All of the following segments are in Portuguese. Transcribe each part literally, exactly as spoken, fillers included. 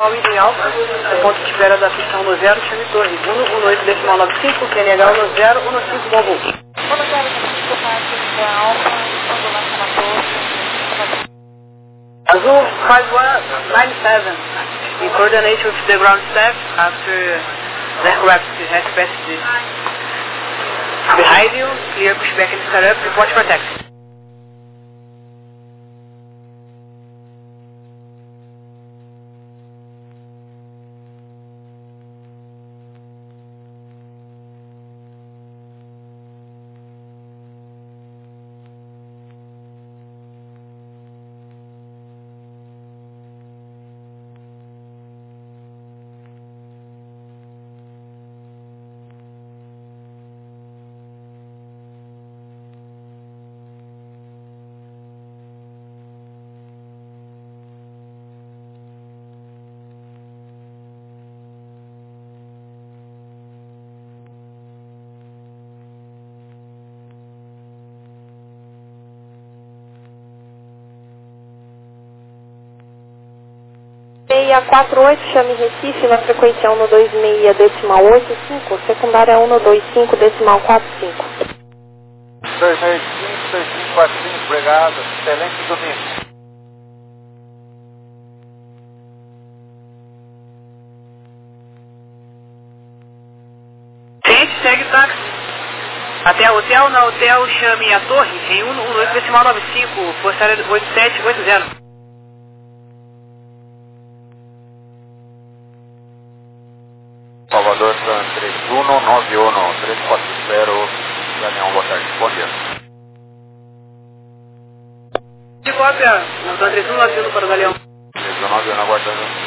Ao ideal, o ponto de espera da pista um zero, chame torre um um oito decimal nove cinco, Q N H um zero um cinco Bobo. um zero cinco, Martin, Alfa, ambulância na torre. Azul five one nine seven, in coordination with the ground staff after the aircraft has passed the behind you, clear pushback and start up, report for taxi. seis quatro oito, chame Recife na frequência um dois seis decimal oito cinco, secundária um dois cinco decimal quatro cinco. dois seis cinco, dois cinco quatro cinco, obrigado, excelente domingo. Gente, segue táxi. Até o hotel, na hotel chame a torre em um um oito decimal nove cinco, força aérea oito sete oito zero. Salvador San três um nove um três quatro zero, Galeão, boa tarde, bom dia. De cópia, não tá três um nove um para o Galeão. três um nove um aguardando.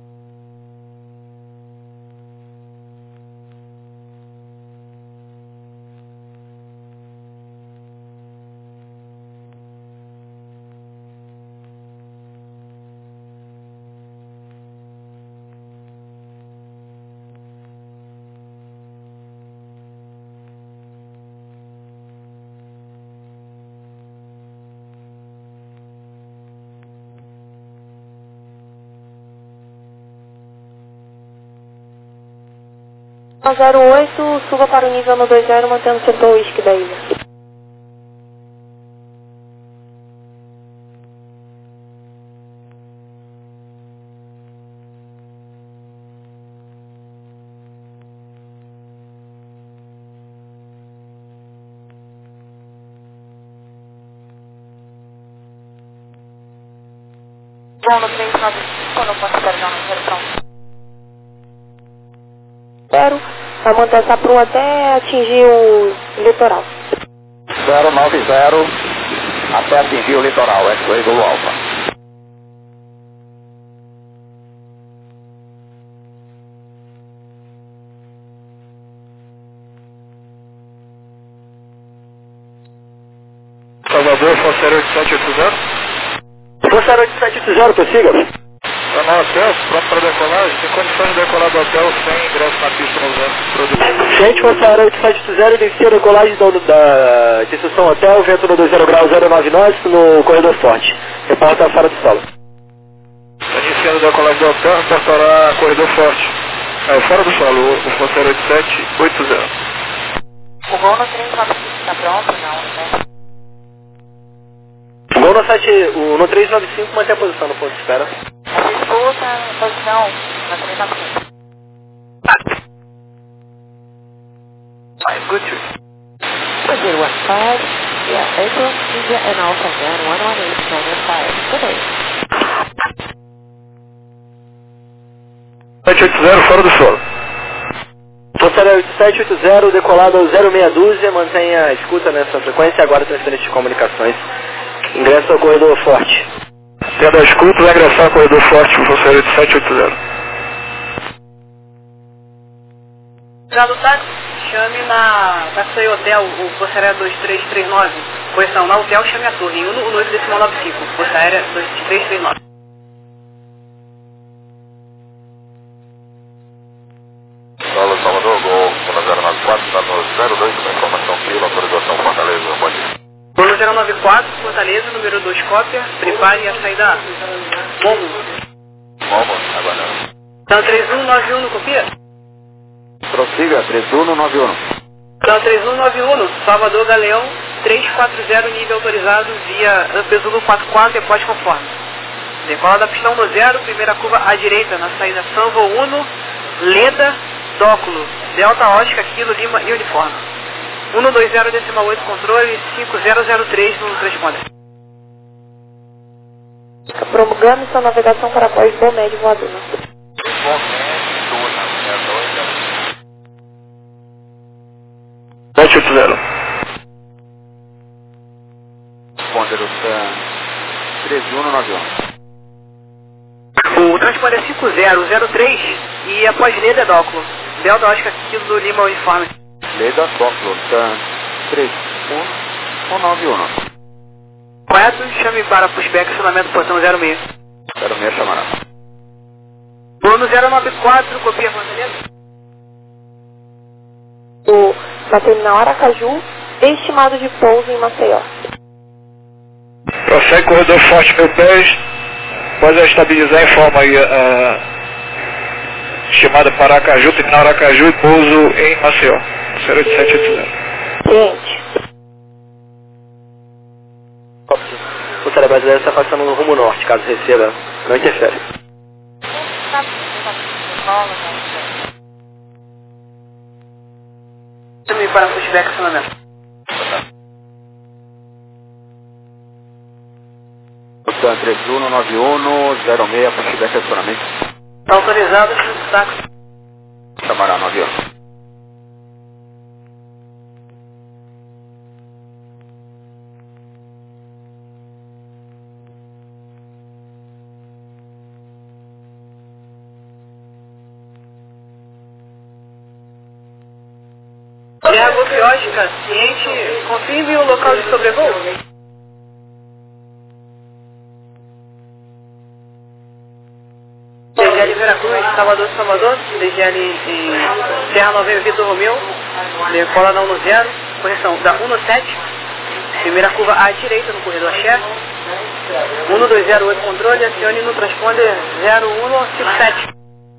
zero oito, suba para o nível no dois zero, mantendo o setor whisky da ilha. Bom, no três nove cinco, não posso carregar na inserção. Zero, vai manter essa prua até atingir o litoral. zero nove zero, até atingir o litoral, é X-Ray Gol Alfa. Salvador, Força Aérea oito sete oito zero. Força Aérea oito sete oito zero, prossiga. Canal hotel, pronto para decolagem, tem condições de decolar do hotel sem ingresso na pista no vento produzido. Gente, Força Aérea oito sete oito zero, inicia a decolagem da, da instituição hotel, vento no dois zero grau zero nove nove no corredor forte. Reporta fora do solo. Iniciando a decolagem do hotel, reportará corredor forte. É, fora do solo, o Força Aérea oito sete oito zero. O voo no três nove cinco está pronto? Não, né? Voo no, sete, o, no três nove cinco mantém a posição no ponto de espera. Escuta, posição na três nove cinco. Five, good trip. zero one five, yeah, April, India and Alpha Van one one eight nine five. Good day. sete oito zero, fora do solo. Força Aérea oito sete oito zero, decolado zero seis dúzia, mantenha a escuta nessa frequência, agora transferência de comunicações. Ingressa ao corredor forte. Tendo a escuta, vai ingressar ao corredor forte, Força Aérea oito sete oito zero. Já do táxi, chame na Taxi Hotel, o Força Aérea dois três três nove. Correção, na hotel chame a torre em um um oito decimal nove cinco, Força Aérea dois três três nove. Solo Salvador, Gol zero nove quatro, está no zero dois, com informação fila, autorização Fortaleza, bom dia. Gol zero nove quatro, Fortaleza, número dois, cópia, prepare a saída. Momo. Momo, aguardando. Então três um nove um, copia? Prossiga, três um nove um. Então três um nove um, Salvador Galeão, três quatro zero, nível autorizado, via Ampezulo quatro quatro, depósito conforme. Decola da pistão no zero, primeira curva à direita, na saída Sanvo Uno, Leda, Dóculo, Delta Ótica, Kilo, Lima e Uniforme. um dois zero, decimal oito, controle, cinco zero zero três no transponder. Promulgando sua navegação para após do médio voador. sete oito zero. Ponderosa três um nove um. O transponder é cinco zero zero três e após Leda é Dóculo, Delta Ótica, Kilo, Lima e Uniforme. Leda, Dóculo, três um nove um. Correto, chame para pushback, acionamento portão zero seis. zero seis chamará. Bruno zero nove quatro, copia Fortaleza. O, na terminal Aracaju, estimado de pouso em Maceió. Prossegue corredor forte mil pés, após estabilizar em forma aí a estimada para Aracaju, terminal Aracaju e pouso em Maceió. zero oito sete oito zero. Ciente. O Força Brasileira está passando no rumo norte, caso receba, não interfere. Chame para pushback, acionamento. três um nove um zero seis, pushback acionamento. Está autorizado, chame o saco. Chamará nove um. Guerra Golfiótica, ciente, confirme o local de sobrevoo. D G L Veracruz, Salvador, Salvador, D G L em Serra Nova Vitor Romeu, decola na um zero, correção da um sete, primeira curva à direita no corredor chefe, um dois zero oito controle, acione no transponder zero um cinco sete.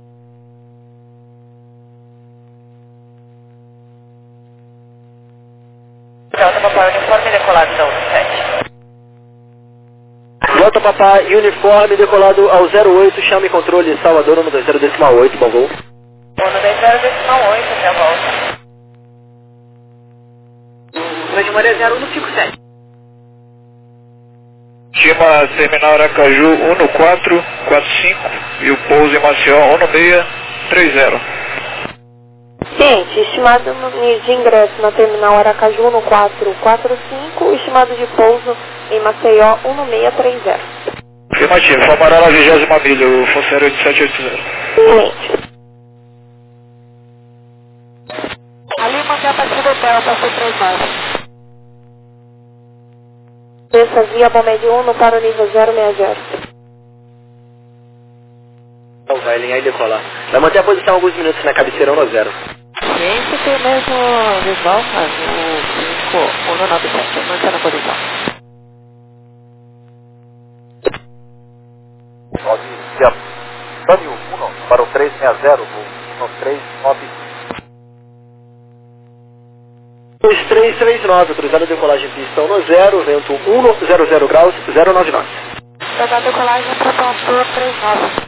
Delta Papai Uniforme decolado da um sete. Delta Papai Uniforme decolado ao zero oito, chame controle Salvador um dois zero decimal oito, bom voo. um dois zero decimal oito, até a volta. Transponder é zero um cinco sete. Estima terminal Aracaju um quatro quatro cinco e o pouso em Maceió um seis três zero. Ciente, estimado de ingresso na terminal Aracaju no quatro quatro cinco, estimado de pouso em Maceió um seis três zero. Afirmativo, Formarela vigésima milha, o Força oito sete oito zero. Ciente. Ali mantém a partida do hotel, passou três nove. Desça via Bomed um para o nível zero seis zero. Então vai alinhar e decolar. Vai manter a posição alguns minutos na cabeceira um zero. Ciente tem o mesmo visual, mas o cinco um nove sete, mantendo a posição. Dani um para o três seis zero, um três nove. dois três três nove, autorizado a decolagem pista um zero, vento um zero zero graus, zero nove nove. Autorizado a decolagem para o três nove.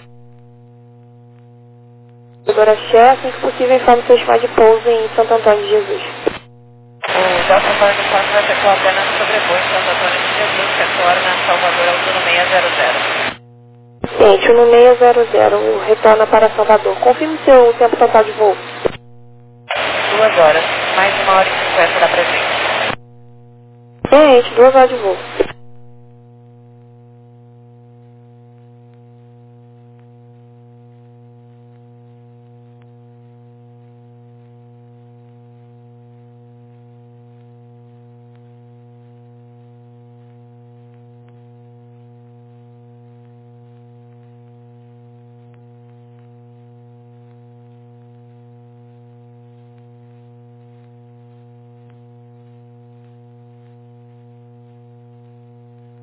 Agora, chefe, assim que possível, informe seu estimado de pouso em Santo Antônio de Jesus. O Delta Papai Uniforme vai ter apenas sobrevoo em Santo Antônio de Jesus, retorna a Salvador ao turno seis zero zero. Ciente, um seis zero zero, retorna para Salvador. Confirme seu tempo total de voo. Duas horas, mais de uma hora e cinquenta da presença. Ciente, duas horas de voo.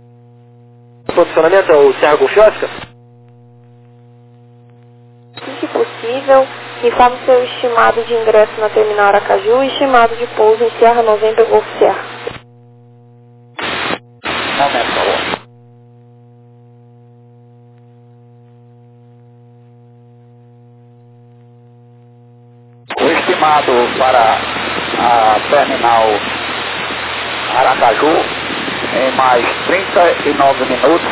Posicionamento é o Serra Golfiótica? Assim que possível, informe seu estimado de ingresso na terminal Aracaju e estimado de pouso em Sierra November Golf Sierra. Momento, por favor. O estimado para a terminal Aracaju em mais trinta e nove minutos.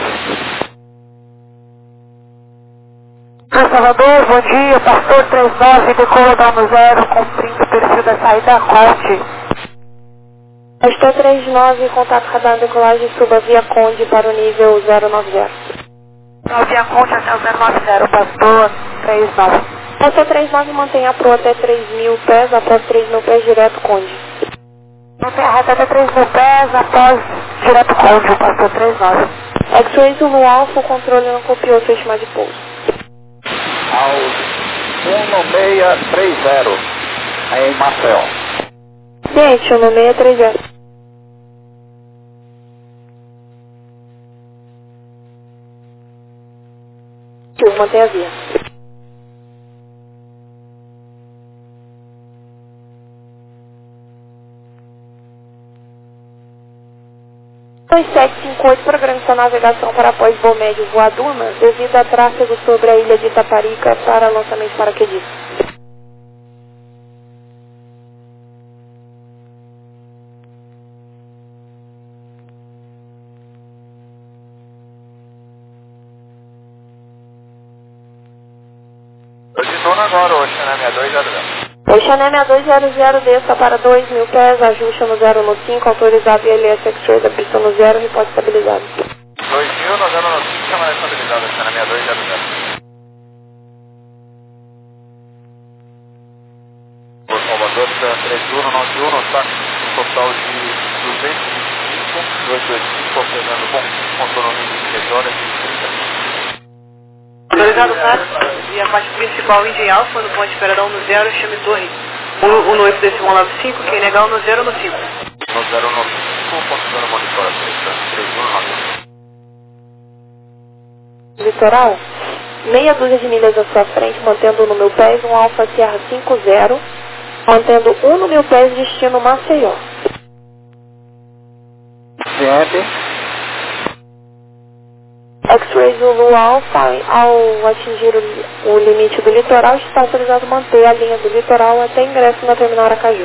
Salvador, bom dia, pastor trinta e nove, decola dano zero, cumprindo o perfil da saída Conde. Pastor trinta e nove, contato radar decolagem, suba via Conde para o nível zero nove zero. Via Conde até o zero nove zero, pastor trinta e nove. Pastor trinta e nove, mantenha a proa até três mil pés, após três mil pés, direto Conde. Mantenha a reta até três mil pés, após direto Conde, pastor trinta e nove. X-Ray Zulu Alpha, o controle não copiou seu estimado de pouso. Aos um seis três zero em Maceió. Gente, um seis três zero. Mantenha a via. dois sete cinco oito, programa sua navegação para após voo médio voar Duna, devido a tráfego sobre a ilha de Itaparica para lançamento de paraquedistas. Posição agora, Oceané sessenta e dois zero zero. Oceané sessenta e dois zero zero, desça para dois mil pés, ajuste no zero no cinco, autorizado I L S X-Ray da pista no zero, reporte estabilizado. dois mil no zero no cinco, câmera estabilizada, Oceané sessenta e dois zero zero. Por Salvador, três um nove um, táxi total de duzentos e vinte e cinco, duzentos e vinte e cinco, operando bom, contorno de três horas e trinta. Autorizado táxi e a parte principal Indy Alpha no ponte Peradão no zero, chame torre um no oito decimal nove cinco, quem negar no zero no cinco. No zero no cinco, contorno monitora três um nove um. Litoral, meia dúzia de milhas à sua frente, mantendo no mil pés, um Alfa Sierra cinco zero, mantendo um no mil pés, destino Maceió. Ciente. X-Ray Zulu Alpha, ao atingir o, o limite do litoral, está autorizado a manter a linha do litoral até ingresso na terminal Aracaju.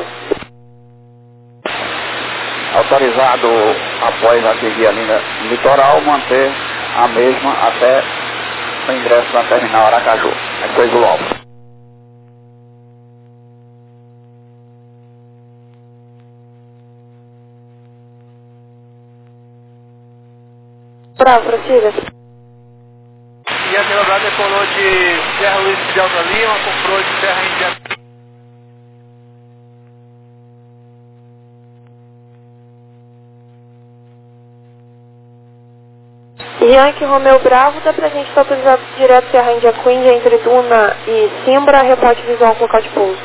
Autorizado, após atingir a linha litoral, manter a mesma até o ingresso na terminal Aracaju. X-Ray Zulu Alpha. Bravo, prossiga. E a Telebrás decolou de Serra Luiz de Alta Lima, comprou de Serra Índia. Yankee Romeu Bravo, da presente está autorizado direto Serra Índia Queen entre Duna e Simbra, reporte visual com local de pouso.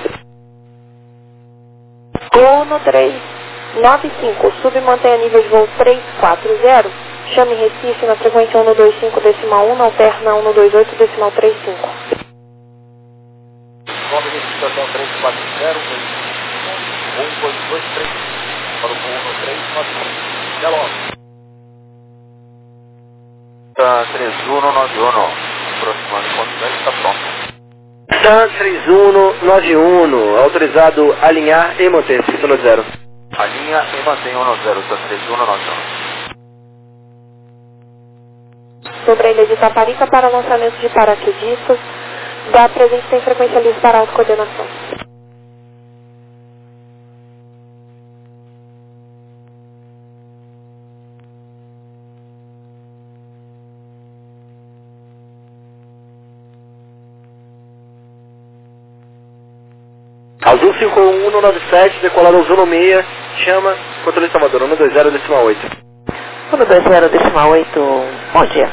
Gol no três nove cinco, sub mantenha nível de voo três quatro zero. Chame Recife na frequência um dois cinco decimal um, alterna um dois oito decimal trinta e cinco. Nome de situação três quatro zero, um dois dois três, para o voo no três nove um. Até logo. três um nove um, aproximando enquanto já está pronto. TAM três um nove um, autorizado alinhar e manter, pista no zero. Alinha e mantém um no zero, TAM três um nove um. Sobre a ilha de Itaparica para lançamento de paraquedistas, da presente tem frequência livre para autocoordenação. Azul cinco um nove sete, decolado ao Zona seis, chama, controle Salvador, um dois zero decimal oito. um dois zero decimal oito, bom dia.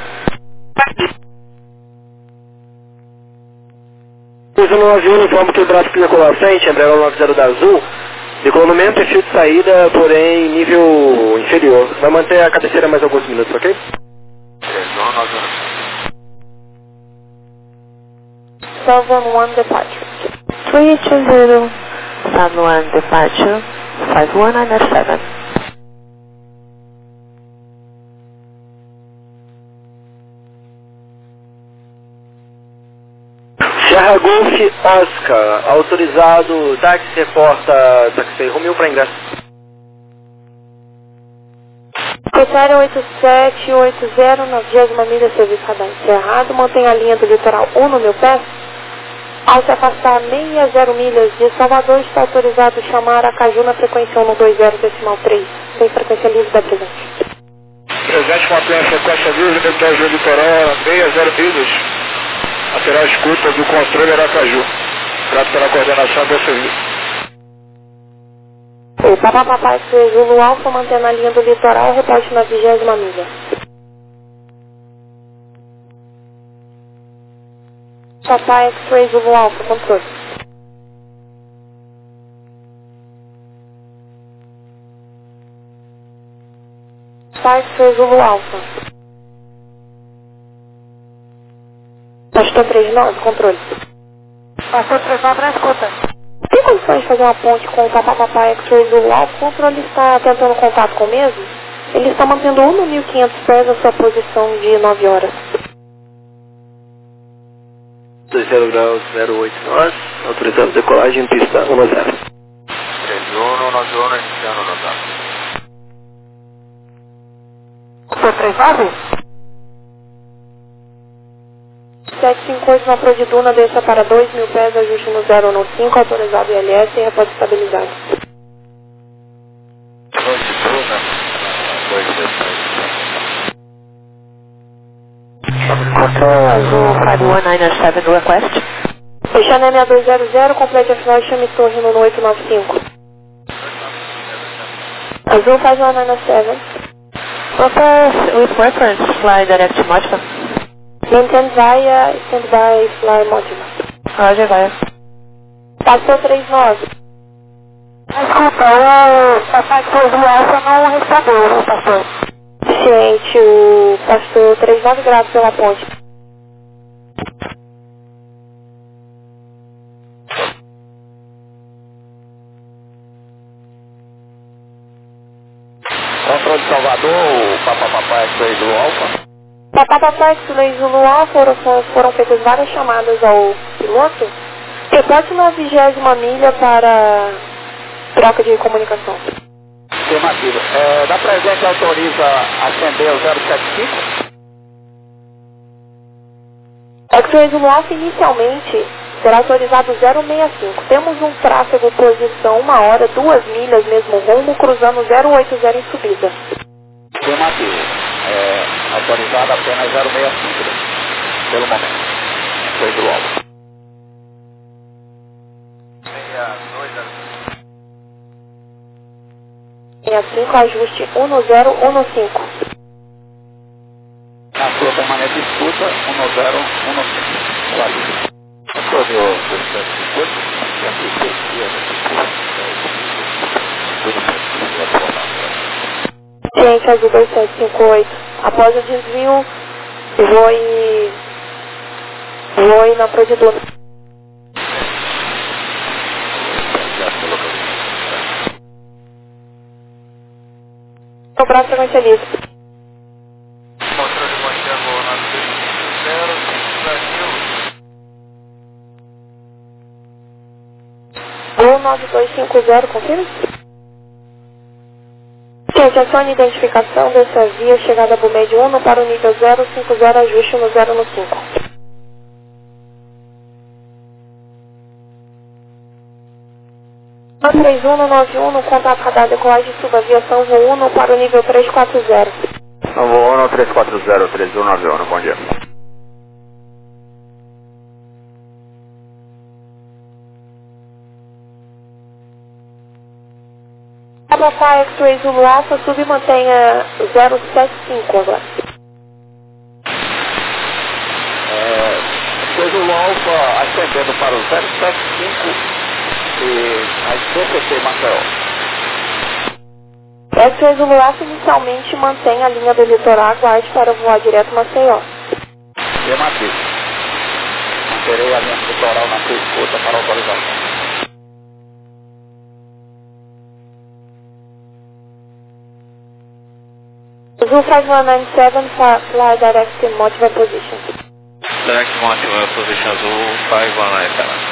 Usa no nove um, informa que o braço que decolou à frente, embriagão nove zero da Azul, decolou no mesmo perfil de saída, porém nível inferior. Vai manter a cabeceira mais alguns minutos, ok? três um nove seven one departure. three two zero, seven one departure, five one nine seven. Sierra Golf Oscar, autorizado, táxi reporta, táxi Romeu para ingresso. Série oito sete oito zero, noventa milha, serviço radar encerrado, mantenha a linha do litoral um no meu pé. Ao se afastar sessenta milhas de Salvador, está autorizado chamar a Caju na frequência um no dois zero decimal três, sem frequência livre da presente. Presente, mantenha a frequência livre do Caju Litoral, sessenta milhas. Lateral escuta do controle Aracaju. Grato pela coordenação do serviço. O Papa Papai Zulu Alfa mantendo a linha do litoral, reporte na vigésima milha. Papai X-Ray Zulu Alfa, controle. Papai X-Ray Zulu Alfa. Pastor três nove, controle. Pastor três nove na escuta. Tem condições de fazer uma ponte com o Papa Papai X-Ray Zulu Alfa? O controle está tentando contato com o mesmo? Ele está mantendo um mil e quinhentos pés a sua posição de nove horas. dois zero graus zero oito nós, autorizando decolagem em pista um zero. três um nove um, iniciando no dado. Pastor três nove? sete cinco oito na Prodiduna, desça para dois mil pés, ajuste no zero no cinco, autorizado I L S e reporte estabilizado. Prodiduna, dois Control Azul five one nine seven request. Fechando M seis dois zero zero, complete a final, chame torre no oito nove cinco. Azul five one nine seven. Propose with reference, fly direct to Motiva. Maintain via standby fly Motiva. Roger, vai. Passou três nove. Desculpa, o Papai X-Ray Alfa não respondeu, pastor. Gente, o pastor três nove graus pela ponte. Controle de Salvador, o Papa Papai X-Ray Zulu Alfa. Papa Papai X-Ray Zulu Alfa, foram, foram feitas várias chamadas ao piloto. Reporte na vigésima milha para troca de comunicação. Afirmativo. É, da presente autoriza acender o zero sete cinco? X-Ray Zulu Alfa inicialmente será autorizado zero seis cinco. Temos um tráfego posição uma hora, duas milhas mesmo rumo, cruzando zero oito zero em subida. Afirmativo. É, autorizado apenas zero seis cinco, pelo momento. Foi do alvo. sessenta e cinco, ajuste um no zero, um no cinco. Na sua permanente escuta, um no zero, um no cinco. Quase. Controle dois sete cinco oito, Gente, azul dois sete cinco oito. Após o desvio, voe, voe na Prodiduna. Cobrar a frequência livre. Controle Motivo nove zero Brasil. um nove dois cinco zero, confirma? Gente, acione identificação dessa via, chegada do médio um para o nível zero cinco zero, ajuste no zero no cinco. três um nove um, contato radar decolagem subaviação voo um para o nível três quatro zero. Voo um três quatro zero, três um nove um, bom dia. Papa X-Ray Zulu Alpha, sub mantenha zero sete cinco agora. É, depois o Alfa ascendendo para o zero sete cinco e a C C T Maceió. X-Ray Zulu Alpha inicialmente mantém a linha do litoral, aguarde para voar direto Maceió. Afirmativo. Transferei a minha litoral na sua escuta para autorização. Zoo five one nine seven, fly direct in multiple position. Direct multiple position, Zoo five one nine seven.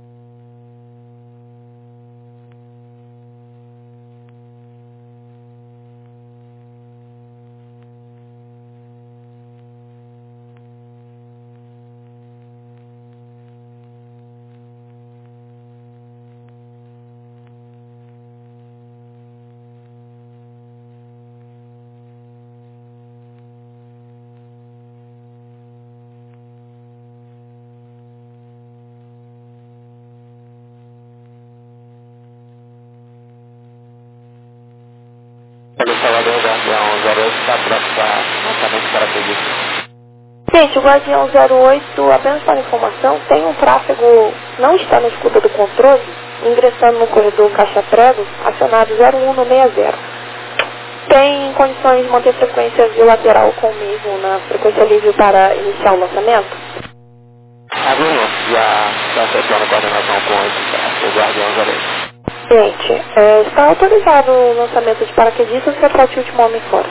Salvador, Guardião zero oito, está pronto para lançamento para público. Gente, o Guardião zero oito, apenas para informação, tem um tráfego, não está na escuta do controle, ingressando no corredor caixa-prego, acionado zero um no seis zero. Tem condições de manter frequência bilateral com o mesmo na frequência livre para iniciar o lançamento? Abrindo, já está acertando a coordenação com o Guardião zero oito. Gente, é, está autorizado o lançamento de paraquedistas que atrate o último homem fora.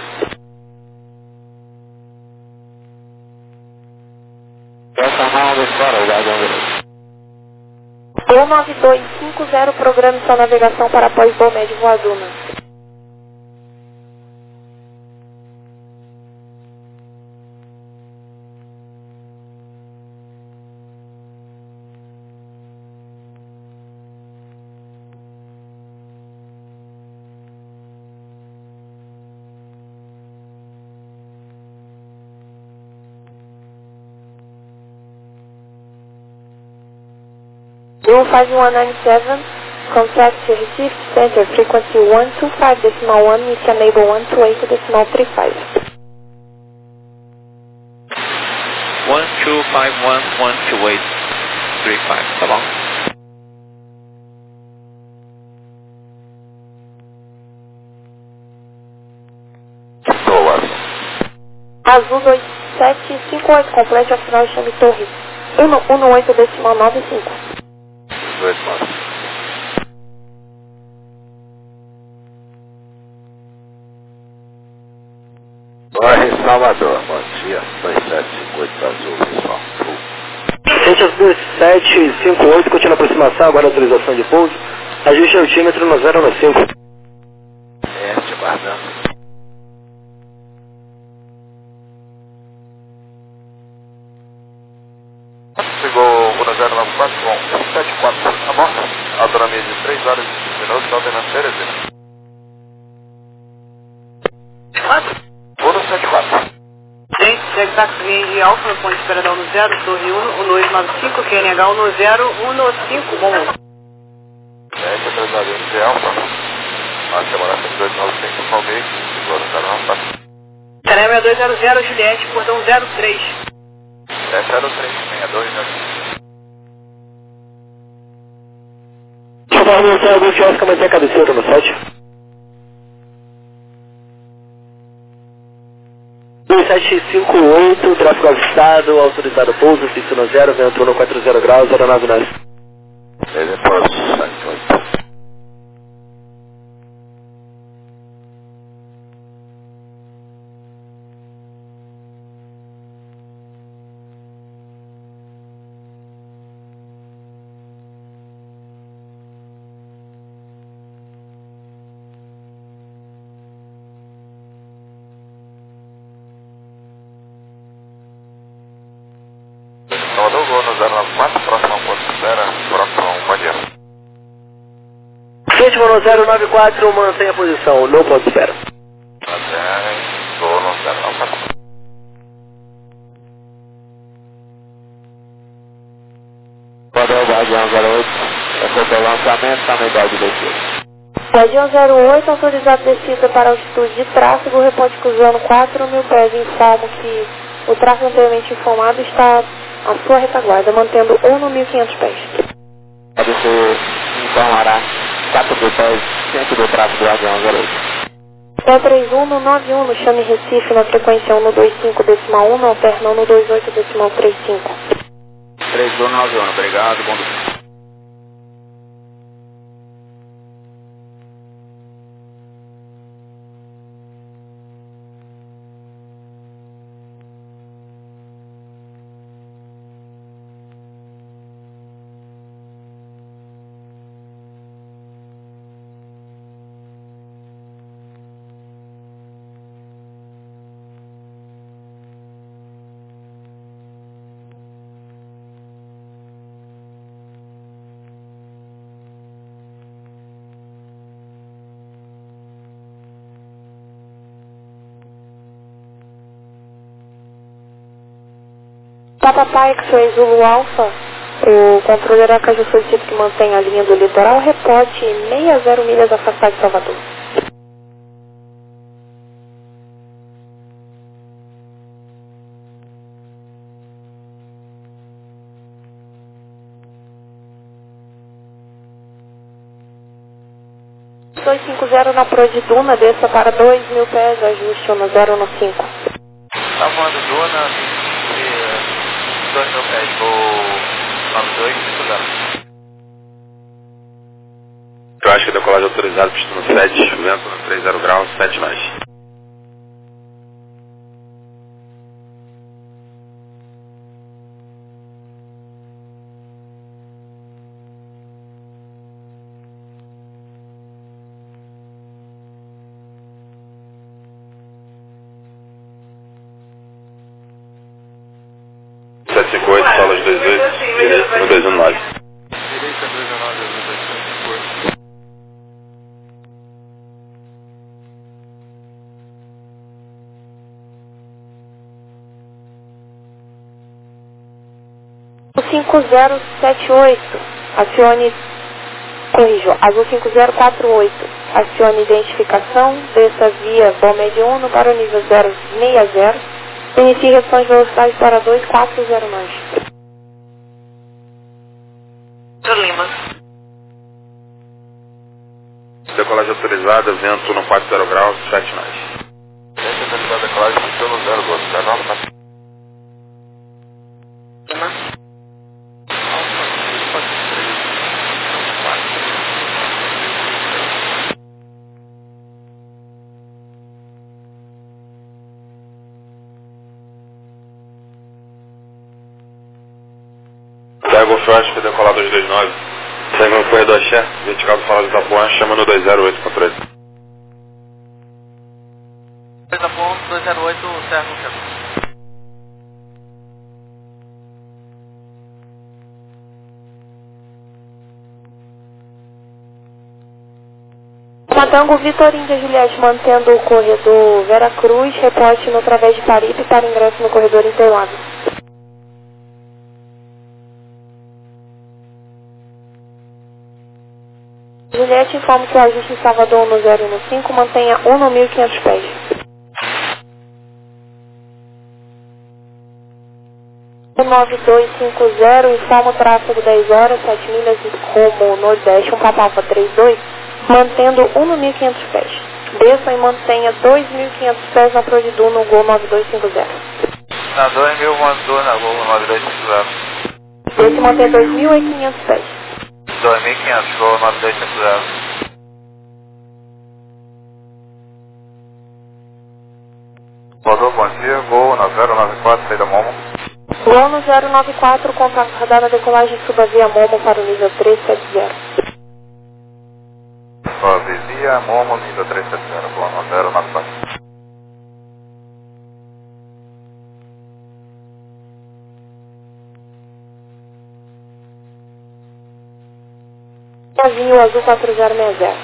Essa round fora, o Guardião zero oito. um nove dois cinco zero, programe sua navegação para pós-voo médio voaduna. Zoo five one nine seven, contact Recife Center, frequency one two five decimal one, you can enable one two eight decimal three five. one two five one, one two eight three five, tá bom? Boa. Azul dois sete cinco oito, complete ao final chame torre um um oito decimal nove cinco. Dois pontos. Torre Salvador, bom dia, dois sete cinco oito Azul, pessoal. Gente, Azul sete cinco oito, continua a aproximação, agora autorização de pouso. Ajuste o altímetro no zero nove cinco. É, te guardando. Chegou o zero nove quatro com sete quatro, tá bom? Autonomia de três horas e cinco minutos, alternância Teresina. Uno sete quatro. Gente, segue táxi de Alfa, no ponto de esperadão no zero, Torre um, o dois nove cinco, Q N H no zero, um cinco, bom. É, que atrasado de Alfa. A semana tem dois nove cinco, Palmeiras, segura no zero nove quatro. Canema dois zero zero, Juliette, cordão zero três. É zero três seis dois, né? Deixa eu falar no céu, Augusto Oscar, mas tem a cabeceira no sete. dois sete cinco oito, tráfego avistado, autorizado pouso, fixo no zero, vento no quatro zero graus, aeronave nove. Depois, sete oito. Salvador, gol no zero nove quatro, próximo ao ponto de espera, próximo ao Guardião. Gente, no zero nove quatro, mantenha a posição, no ponto de espera. Mantém, gol no zero nove quatro. Guardião, Guardião zero oito, efetuou o lançamento, tá na idade de descida. Guardião zero oito, autorizado descida para altitude de tráfego, reporte cruzando quatro mil pés, informo que o tráfego anteriormente informado está à sua retaguarda, mantendo um no mil e quinhentos pés. Pode ser, informará, quatro mil pés, centro do tráfego do Guardião zero oito. P três um no nove um, no chame Recife, na frequência um no dois cinco decimal um, no alterna um no dois oito decimal três cinco. três dois nove um, obrigado, bom dia. Papai X-Ray Zulu Alpha, o controller Aracaju solicita que mantenha a linha do litoral, reporte sessenta milhas afastado de Salvador. dois cinco zero na Pro de Duna, desça para dois mil pés, ajuste um zero no cinco. Tá voando Duna, dois mil pés, vou nove dois cinco zero. Eu acho que a decolagem autorizada, pista no sete, vento no três zero graus, sete mais. sete cinco oito, solas dois oito, direita no dois um nove. Direita dois um nove, dois cinco oito. cinco zero sete oito, acione, corrijo, azul cinco zero quatro oito, acione identificação, desça via Bomed um para o nível zero seis zero, inicie redução de velocidade para dois quatro zero nove. Lima. Decolagem autorizada, vento no quatro zero graus, sete mais. Essa decolagem pelo zero dois, tá não? Lima. Diagonal Frost foi decolar dois dois nove. Segue no corredor Xé, vertical do farol de Itapuã, chama no dois zero oito, controle. Itapuã dois zero oito, certo, certo. Matango Vitor Índia Juliette, mantendo o corredor Vera Cruz, reporte no através de Paripe para ingresso no corredor Interlagos. Juliette informa que o ajuste em Salvador no zero um cinco mantenha um no mil e quinhentos pés. nove dois cinco zero informa o tráfego dez horas, sete milhas rumo nordeste, um Papa Alfa trinta e dois, mantendo um no mil e quinhentos pés. Desça e mantenha dois mil e quinhentos pés na Pro de Duna, Gol nove dois cinco zero. Na dois mil, mandou na Gol nove dois cinco zero. Desça e mantenha dois mil e quinhentos pés. dois mil e quinhentos, Gol nove dois cinco zero. Rodou, bom dia, Gol na zero nove quatro, saída Momo. Gol no zero nove quatro, contato radar na decolagem, suba via Momo para o nível três sete zero. Sobe via Momo, nível três sete zero, Gol no zero nove quatro. Navinho azul quatro zero seis zero.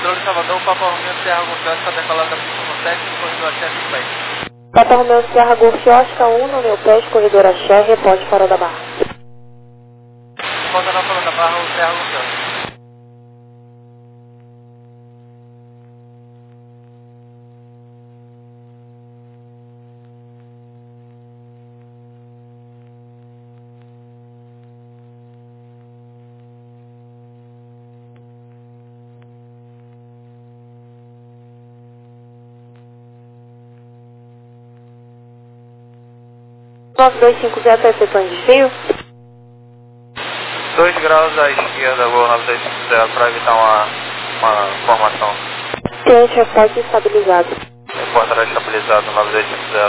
Controle Salvador, Papa Romeo Serra Golf Oscar decolado da pista no sete, corredor Axé Pé. Papa Romeo Serra Golf Oscar um no meu pé, corredor Axé, reporte Farol da Barra. Reporta na Farol da Barra, o Serra Golf Oscar. nove dois cinco zero, está efetuando desvio. dois graus à esquerda, Gol nove dois cinco zero, para evitar uma, uma formação. Cliente, reporte estabilizado. Reportará estabilizado nove dois cinco zero.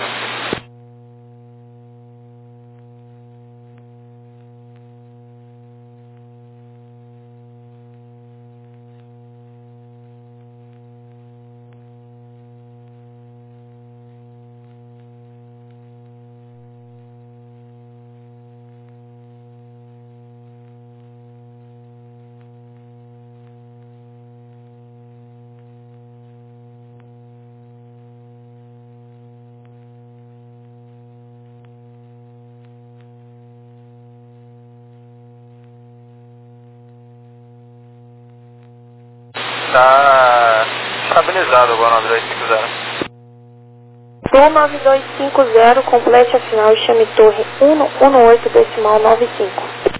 Está estabilizado, Gol nove dois cinco zero. Gol nove dois cinco zero, complete a final e chame torre um um oito decimal nove cinco.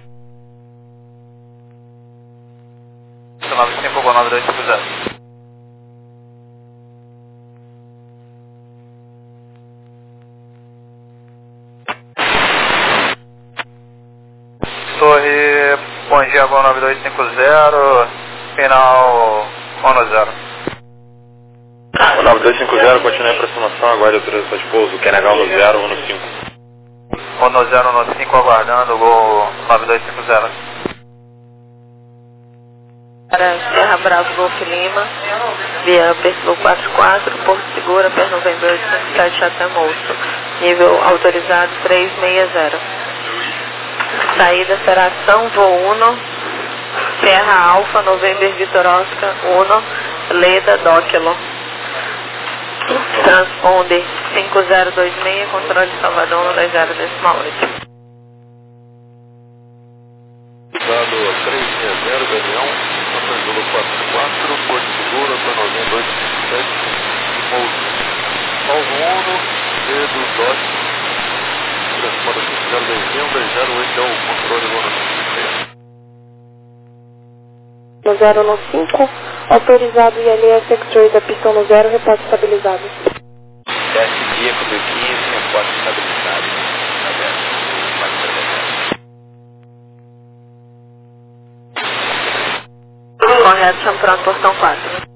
nove cinco, Gol nove dois cinco zero. Torre, bom dia, Gol nove dois cinco zero, final um zero. nove dois cinco zero, continue a aproximação, aguarde a autorização de pouso, Q N H um zero um cinco. um zero um cinco aguardando, Gol nove dois cinco zero. Para Serra Bravo Golf Lima, via Perfil quatro quatro, Porto Segura, Pé Novembro oito cinco sete até Moço, nível autorizado três seis zero. Saída será São Voo um, Serra Alfa, November Vitor Oscar um, Leda Dóquilo. Transponder cinco zero dois seis, controle Salvador um dois zero decimal oito. Dado três seis zero, Daniel, São quatro quatro, Porto Seguro, Pé Novembro oito cinco sete, Moço. Salvo um, Edu Dóquilo, transponder cinco zero dois seis, um dois zero oito é o controle do No zero no cinco, autorizado I L S X-Ray da pistão no zero, reporte estabilizado. Teste dia com quinze, reporte estabilizado. Correto, chamo pronto, portão quatro.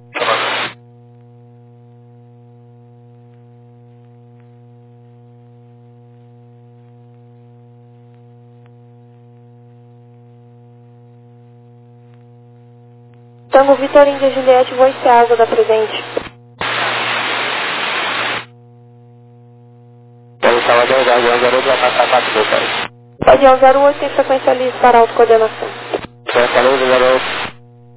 Tango Vitor Índia Juliette, voice água da presente. Salvador, zero dois, vai passar quatro mil pés. Pode ir ao zero oito, tem frequência livre para autocoordenação. Falou, zero oito.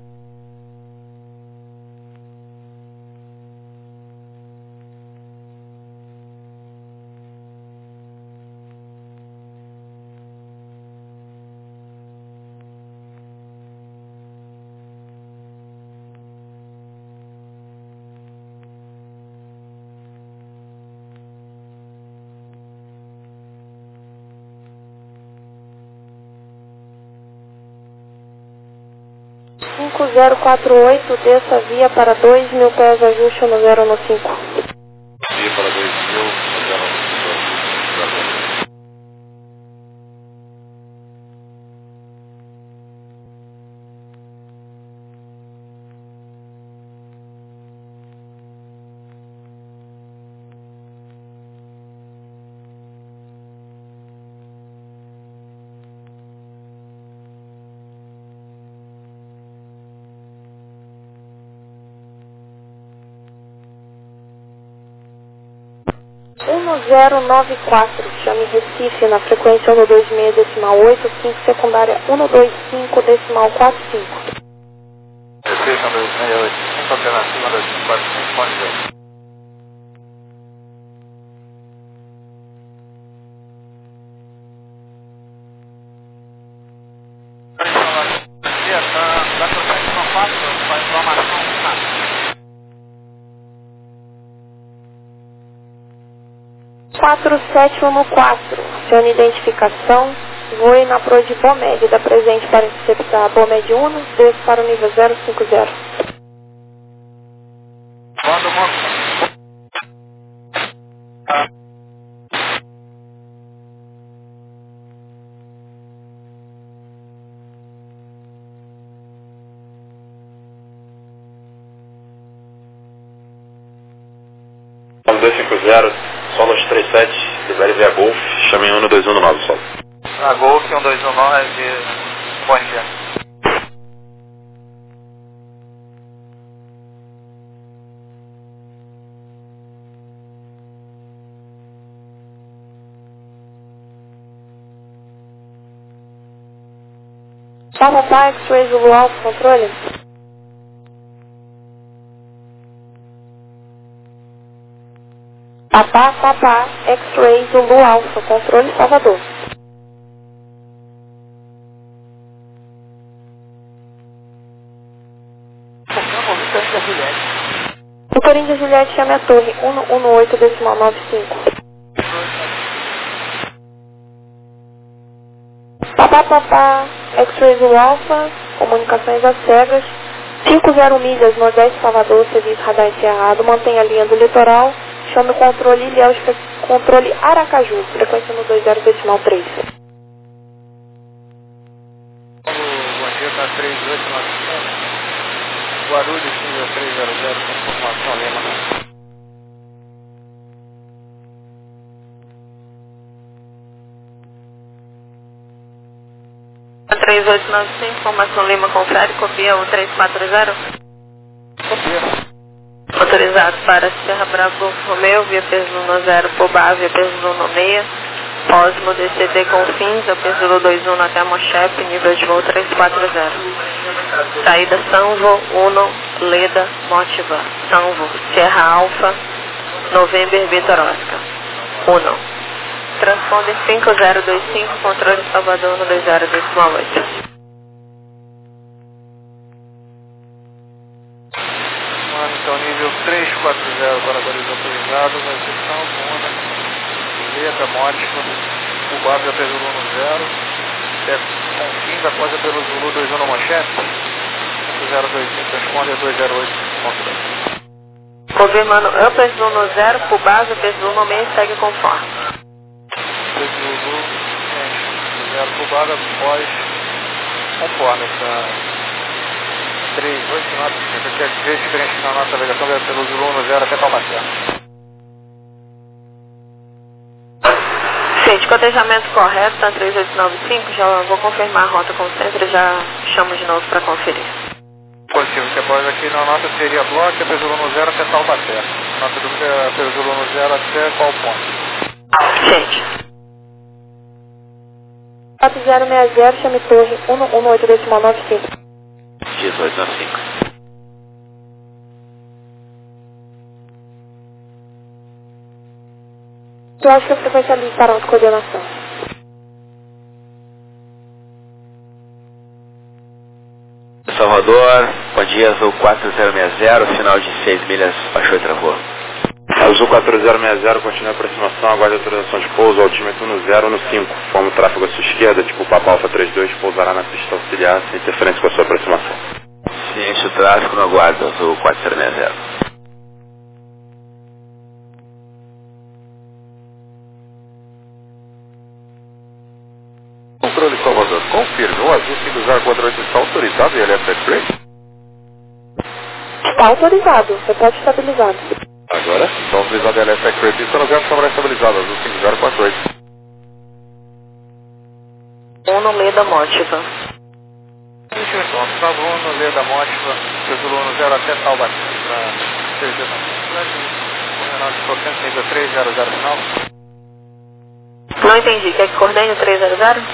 cinco zero quatro oito, desça via para dois mil pés, ajuste no zero no cinco. Via para dois mil, zero um cinco. um zero nove quatro, chame Recife na frequência um dois seis decimal oito cinco, secundária um dois cinco decimal quatro cinco. Recife um dois seis oito cinco. cinco, alternativa dois cinco quatro cinco, pode ver. quatro sete um quatro, acione identificação, voe na Pro de Bomed, da presente para interceptar Bomed um, desce para o nível zero cinco zero. Quando monta. dois cinco zero, Solos trinta e sete, libere via Golf, chame um dois um nove, Solo. A Golf um dois um nove, bom dia. Papa Park, X-Ray Zulu Alpha, controle. Papa, Papa, X-Ray Zulu Alpha, controle Salvador. Vitor Índia Juliette, chame a torre um um oito decimal nove cinco. Papa, Papa, X-Ray Zulu Alpha, comunicações às cegas, cinco zero milhas, Nordeste Salvador, serviço radar encerrado, mantenha a linha do litoral, chame o controle Ilhéus, controle Aracaju, frequência no dois zero decimal três. Bom dia, tá três oito nove cinco. Guarulhos, nível três zero zero, informação Lima. três oito nove cinco, informação Lima, confere, copia o três quatro zero. Copia. Autorizado para Serra Bravo Romeu, via Peso zero, Pobá, via Peso seis, Osmo D C T com fins, a Peso dois um até Mochep, nível de voo três quatro zero. Saída Sanvo, Uno, Leda, Motiva, Sanvo, Serra Alfa, November, Vitor Oscar, Uno. Transponder cinco zero dois cinco, controle Salvador no dois zero decimal oito. Então, nível três quatro zero para baliza autorizado, vai ser Santo, Una, Leda, Mótica, Ubá, via Peso zero, com fins após a pelo Zulu dois um no manchete, cinco zero dois cinco, transponder dois zero oito, controle. Confirmando, eu Peso zero, Ubá, via Peso seis, segue conforme. Peso Zulu, zero, Ubá, após, conforme essa... três oito nove cinco, aqui é a diferença na nossa navegação deve pelo Zulu zero até Taubaté. Sim, de cotejamento correto, tá três oito nove cinco, já vou confirmar a rota como sempre, já chamo de novo para conferir. Positivo, que após aqui na nota seria bloco, é pelo zero até Taubaté. Nota dúvida é pelo zero até qual ponto? Gente. quatro zero seis zero, chame torre um um oito decimal nove cinco. dezoito nove cinco. Eu acho que a frequência ali para autocoordenação. Salvador, bom dia, Azul quatro zero seis zero, final de seis milhas, baixou e travou. Azul quatro zero seis zero, continua a aproximação, aguarda a autorização de pouso, altímetro no zero no cinco. Forma o tráfego à sua esquerda, tipo Papa Alfa trinta e dois, pousará na pista auxiliar, sem interferência com a sua aproximação. Ciência o tráfego no aguardo, Azul quatro zero seis zero. Controle Salvador, confirme, o Azul cinco zero quatro oito está autorizado e ele é X-Ray? Está autorizado, repete estabilizado. Agora sim, está autorizado e ele é X-Ray, pista no zero, câmara estabilizada, Azul cinco zero quatro oito. Uno, Leda, Mótiva. Então, estava no Leda, Mótica, Peso zero até Taubaté, para três zero nove, nível três zero zero final. Não entendi, quer que coordene o três zero zero?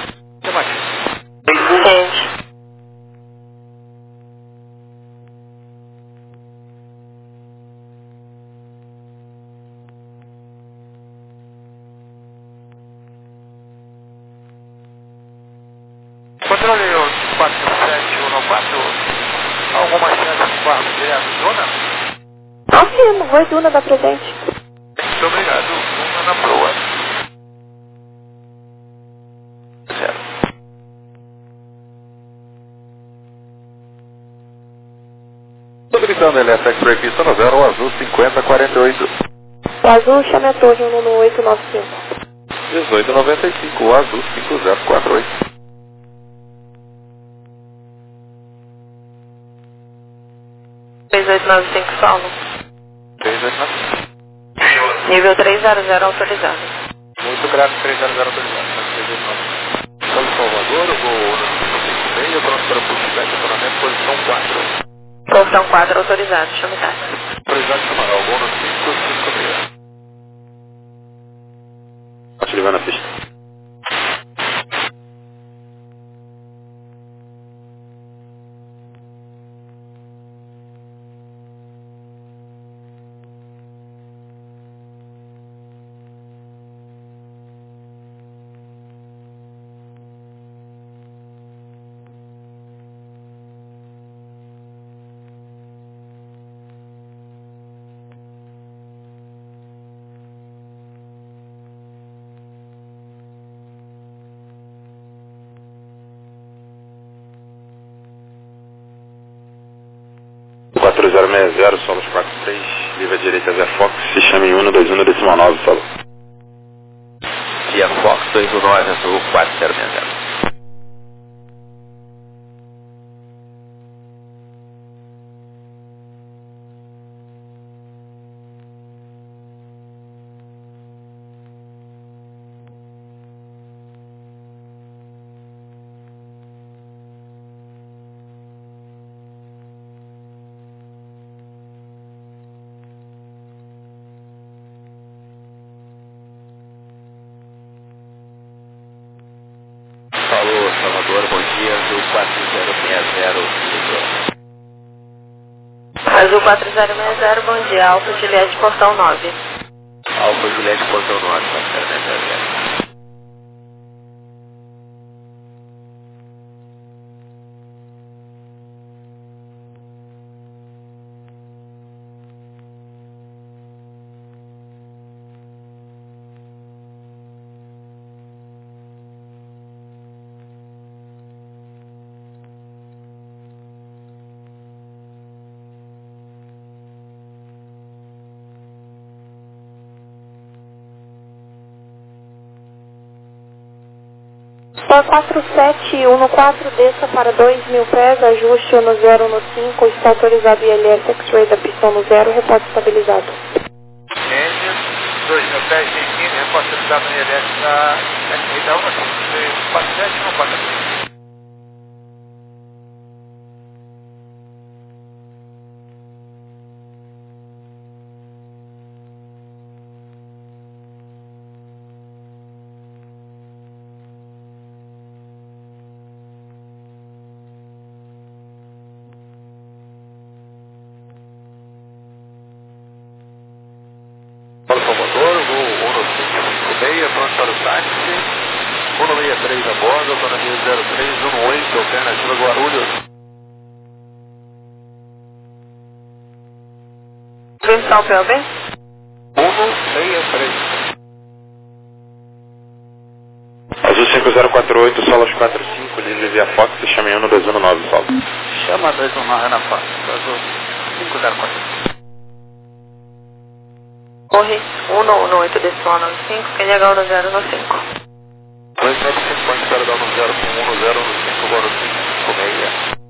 Gente. Controle quatro sete um quatro, alguma chance de barco direto, Duna? Afirmo, vou Duna da presente. Muito obrigado, Duna na proa. Zero. Estou gritando, L F X-Ray pista no zero, o azul cinquenta quarenta e oito. O azul chame a torre um no oito nove cinco. dezoito noventa e cinco, o azul cinco zero quatro oito. três oito nove cinco solo. três oito nove cinco. Nível trezentos autorizado. Muito grato, três zero zero autorizado. três oito nove cinco. São Salvador, o voo cinco cinco seis, pronto para pushback, acionamento, posição quatro. Portão quatro autorizado, chame taxa. Autorizado chamar ao voo no cinco cinco seis. Pode levar na pista. quatro zero seis zero, solos quatro três, livre à direita via Fox, se chame um dois um decimal nove, solo. Via Fox dois um nove, azul quatro zero seis zero. Alô, Salvador, bom dia, azul quatro zero seis zero, Azul quatro zero seis zero, bom dia, Alfa Juliette, portão nove. Alfa Juliette, portão nove, quatro zero seis zero. quatro sete um quatro, desça para dois mil pés, ajuste no zero no cinco, está autorizado I L S X-Ray da pistão no zero, reporte estabilizado. Engine, dois mil pés de Engine, reporte estabilizado no I L S da X-Ray da um quatro sete um quatro. Para Salvador, voo um cinco cinco seis, pronto para o táxi. um sessenta e três a bordo, autonomia zero três um oito, alternativa Guarulhos. Versal P O B? um seis três. Azul cinco zero quatro oito, solos quatro cinco, livre via Fox, se chame um dois um nove, solo. Chama dois um nove na Fox, azul cinco zero quatro. Corre um no oito decimal nove cinco, quem é no zero no cinco. dois nove cinco, pode espera dar no zero com um no zero no cinco, agora o cinco cinco seis.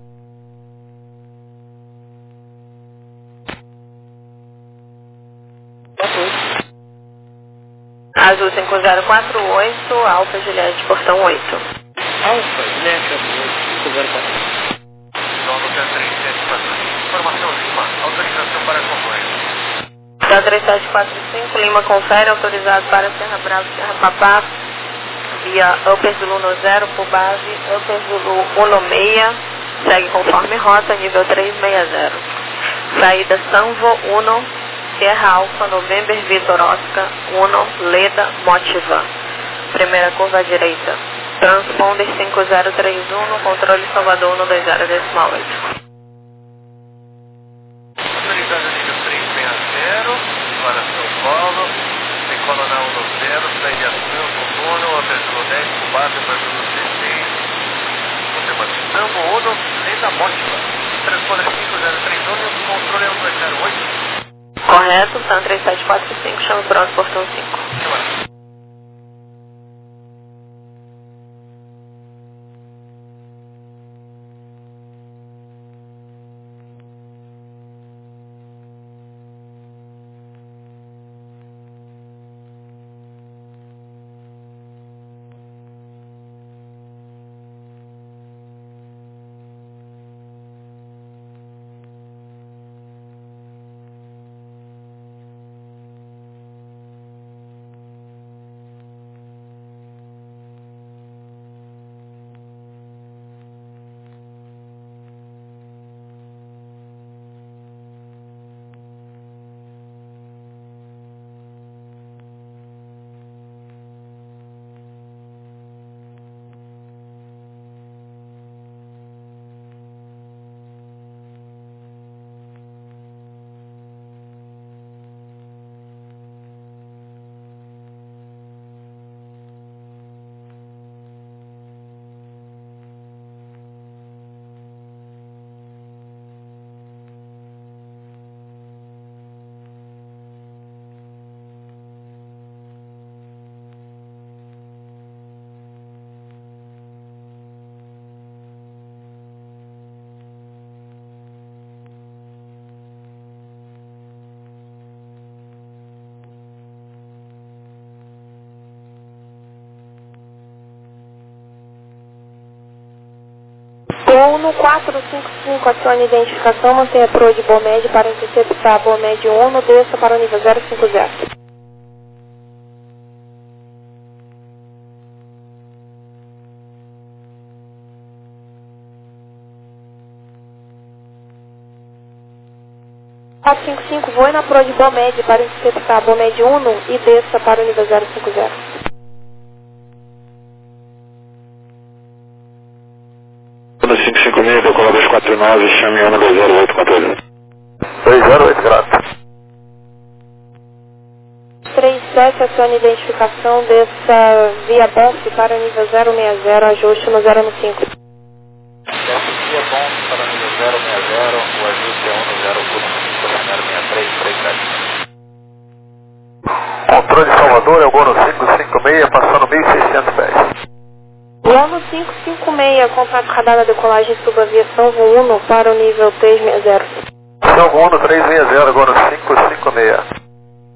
Azul cinco zero quatro oito, Alfa Juliette, portão oito. Alfa Juliette, cinco zero quatro. Zona três três sete quatro. Informação Lima, autorização para companhia. Da três sete quatro cinco, Lima confere, autorizado para Serra Brava, Serra Papá, via Upper Zulu no zero, por base, Upper Zulu um no seis, segue conforme rota, nível três seis zero. Saída Sanvo um, Sierra Alfa, November Vitor Oscar um, Leda, Motiva. Primeira curva à direita. Transponder cinco zero três um no controle Salvador um dois zero decimal oito. Autorizado nível três seis zero para São Paulo, decola na um zero, sai de ação, combono, apertou dez, combate, apertou dezesseis, confirmação, Uno, lenta Mótima, transponder cinco zero três um, controle um dois zero oito. Correto, T A M três sete quatro cinco, chama pronto, portão cinco. Uno quatro cinco cinco, acione identificação, mantenha P R O de Bomed para interceptar Bomed Uno, desça para o nível zero cinco zero. quatro cinco cinco, voe na P R O de Bomed para interceptar Bomed Uno e desça para o nível zero cinco zero. cinco cinco seis, decola dois quatro nove, chame Uno dois zero oito quatro zero. dois zero oito, grato. três sete, acione identificação, desça via B O S para o nível zero seis zero, ajuste no zero cinco. Desce via B O S para nível zero seis zero, o ajuste é um zero zero seis três três sete. Controle de Salvador, é o Bono cinco cinco seis, passando mil e seiscentos pés. Uno cinco cinco seis, contato radar da decolagem subaviação voo Uno para o nível três seis zero. São Uno três seis zero, Bono cinco cinco seis.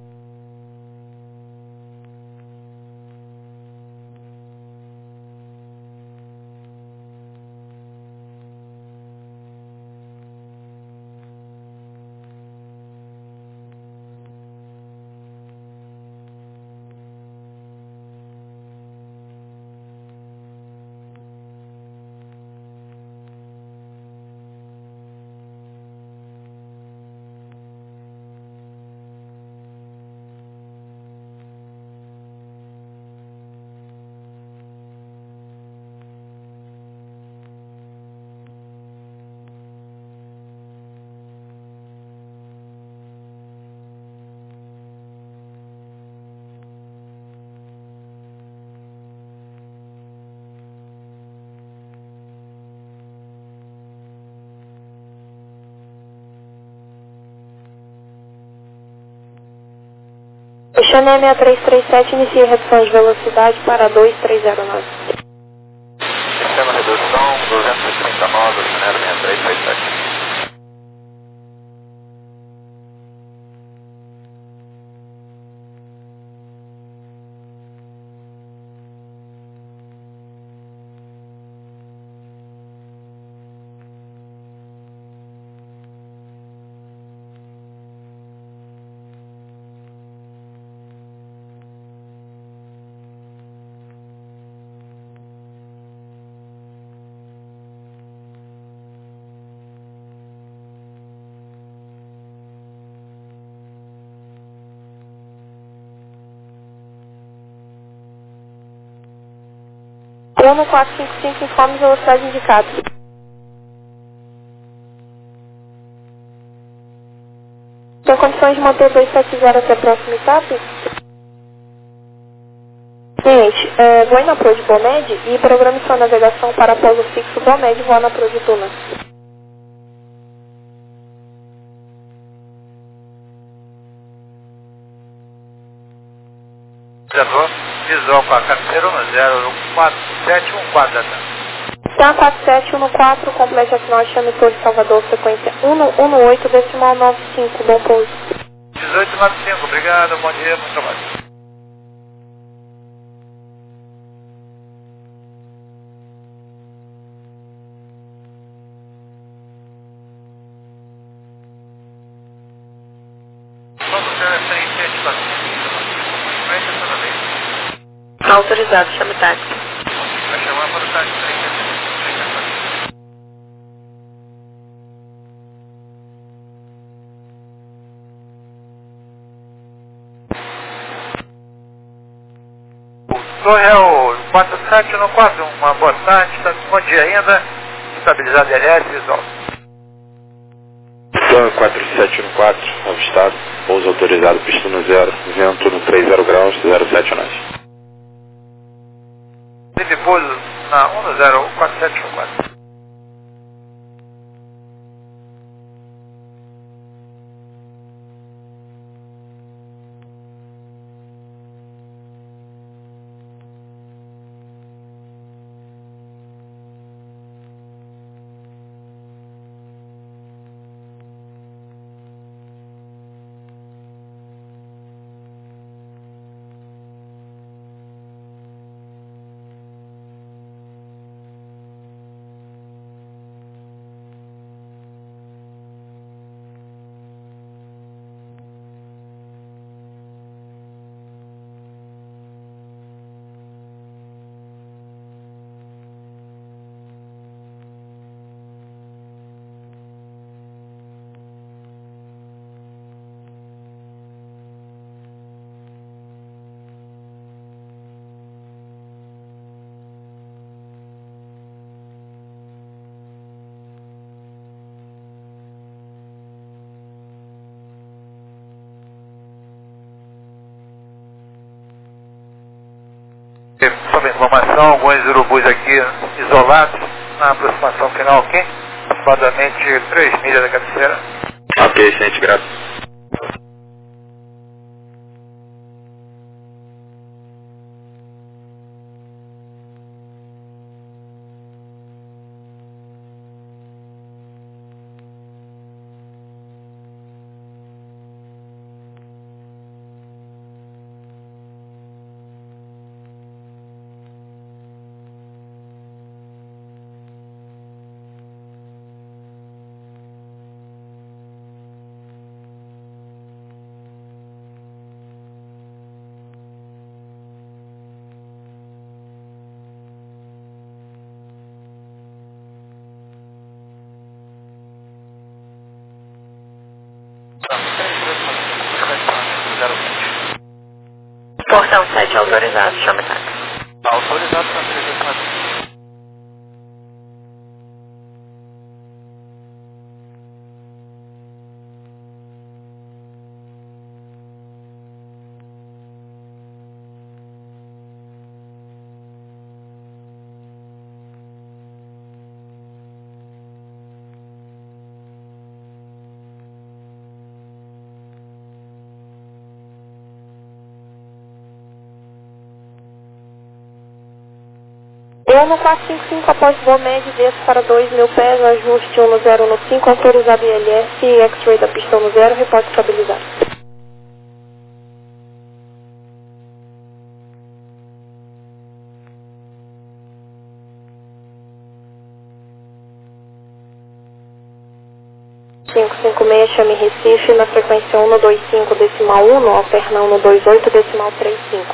Xané seis três três sete, inicia redução de velocidade para dois três zero nove. Sistema redução duzentos e trinta e nove, Xané seis três três sete. Uno quatro cinco cinco, informe a velocidade indicada. Tem condições de manter dois sete zero até a próxima etapa? Gente, é, voe na Pro de Bomed e programe sua navegação para pouso fixo Bomed, voa na Pro de Tuna. Visual com a cabeceira um zero quatro sete um quatro da tarde. Tá quatro sete um quatro, complete a final, chame Torre Salvador, frequência um um oito, decimal nove cinco, bom pouso. dezoito nove cinco, obrigado, bom dia, bom trabalho. Autorizado, chame táxi. Vai chamar para o táxi três. Torre é o quatro sete um quatro, uma boa tarde, está bom dia ainda, estabilizado L S, visual. Torre quatro sete um quatro, avistado, pouso autorizado, pista no zero, vento no três zero graus, zero sete nove. Teve pouso na um zero quatro sete um quatro. Sobre informação, alguns urubus aqui isolados na aproximação final, ok? Aproximadamente três milhas da cabeceira. Ok, gente, graças. Portão sete autorizado, chame táxi. Autorizado para três. Uno quatro cinco cinco, após Bomed, desço para dois mil pés, ajuste um zero um cinco, autorizado I L S, X-ray da pista no zero, reporte estabilizado. cinco cinco seis, chame Recife, na frequência um dois cinco, decimal um, alterna um dois oito, decimal três cinco.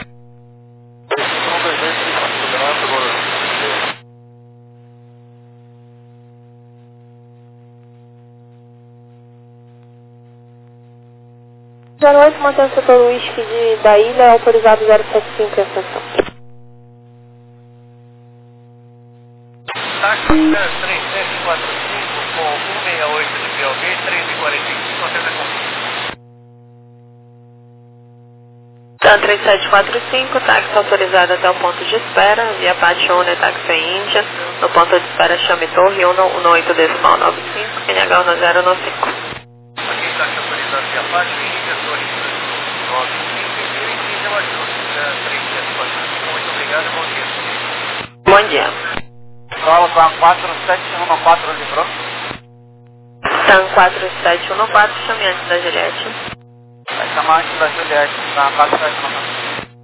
zero oito, mantém o setor whisky de, da ilha, autorizado zero sete cinco em ascensão. três sete quatro cinco com cento e sessenta e oito de P O V, três e quarenta e cinco, atenda com TAM três sete quatro cinco, táxi autorizado até o ponto de espera, via Patione, táxi Índia, no ponto de espera chame Torre um no oito decimal nove cinco, N H um zero nove cinco. Aqui táxi autorizado via Patione, Índia, Torre nove cinco, Índia, Índia, três sete quatro cinco, muito obrigado e bom dia. Bom dia. Fala para quatro sete um quatro livrou. TAM quatro sete um quatro, chame antes da Juliette. Vai chamar antes da Juliette, na quatro sete um quatro.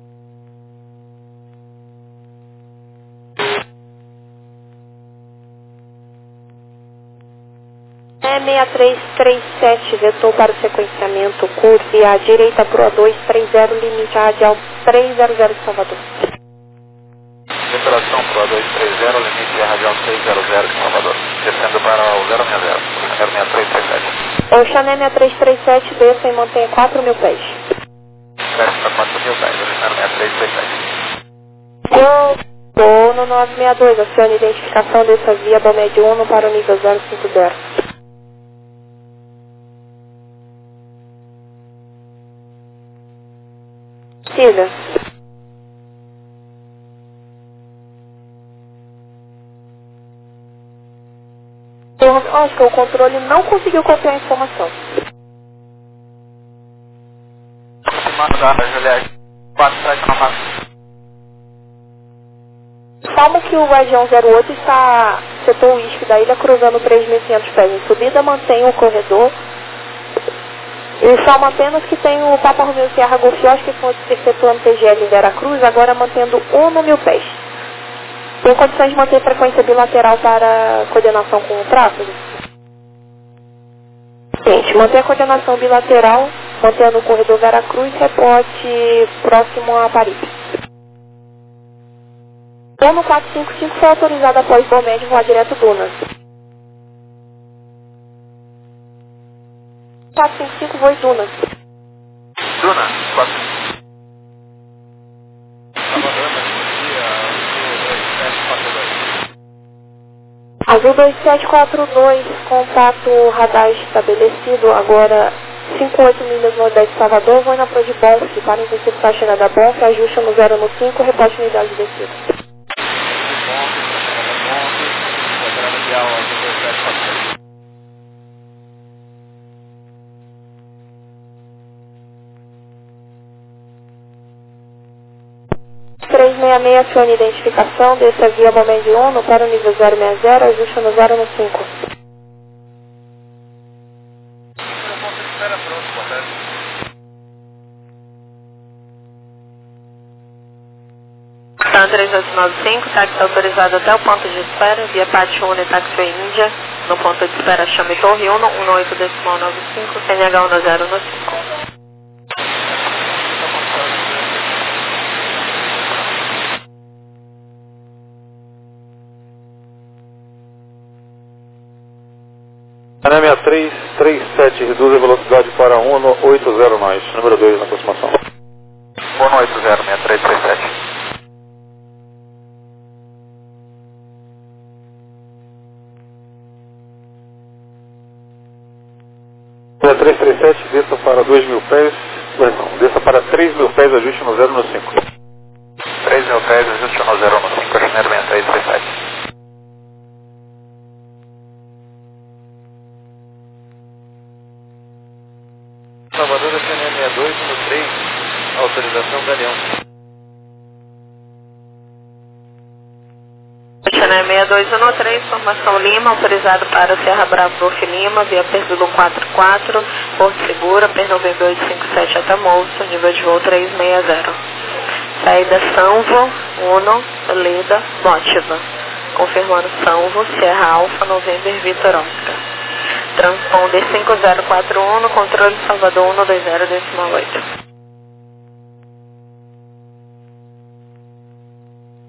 É seis três três sete, vetor para o sequenciamento, curve à direita para o A dois trinta, limite radial trezentos de Salvador. Operação para o A dois trinta, limite radial trezentos de Salvador. Descendo para o zero seis zero, zero seis três três sete. O Chané seis três três sete, desça e mantenha quatro mil pés. Desce para quatro mil pés, zero seis três três sete. Gol no nove seis dois, acione identificação dessa via Bomed um para o nível zero cinco zero. Siga. Acho que o controle não conseguiu copiar a informação. Mandada, Juliette, quatro sete um quatro. Como que o Guardião zero oito está setor uísque da ilha cruzando três mil e quinhentos pés em subida, mantém o corredor. Informa apenas que tem o Papa Romeu Sierra Golf Oscar que foi efetuando T G L em Veracruz, agora mantendo um no mil pés. Tem condições de manter frequência bilateral para coordenação com o tráfego? Gente, manter a coordenação bilateral, mantendo o corredor Veracruz, reporte próximo a Paris. O no quatro cinco cinco foi autorizado após o médio voar direto Dunas. quatro cinco cinco voe Dunas. Duna, quatro. Azul dois sete quatro dois, contato radar estabelecido, agora cinquenta e oito milhas nordeste de Salvador, voe na Pro de Bonf, para interceptar a chegada da Bonf, ajuste no zero no cinco, reporte unidade de descida. três seis seis, acione identificação, desça via Bomed um para o nível zero seis zero, ajuste no zero no cinco. TAM três oito nove cinco, táxi autorizado até o ponto de espera, via Patione, táxi Índia, no ponto de espera chame Torre um no oito decimal nove cinco, N H um zero no cinco. Ana seis três três sete, reduz a velocidade para um no oito zero mais, número dois na aproximação. um no oito zero, seis três três sete. seis três três sete, desça para dois mil pés, não, desça para três mil pés, ajuste no zero no cinco. três mil pés, ajuste no zero no cinco, Chinook seis três três sete. Salvador, C N M sessenta e dois, número três, autorização Galeão. Chané seis dois um três, formação Lima, autorizado para Serra Bravo Golf Lima, via Perzulo quatro quatro, Porto Segura, Pernambuco oito cinco sete Atamoço, nível de voo três seis zero. Saída Sanvo, Uno, Leda, Mótiva. Confirmando Sanvo, Serra Alfa, November, Vitor Oscar. Transponder cinco zero quatro um, controle Salvador um dois zero decimal oito.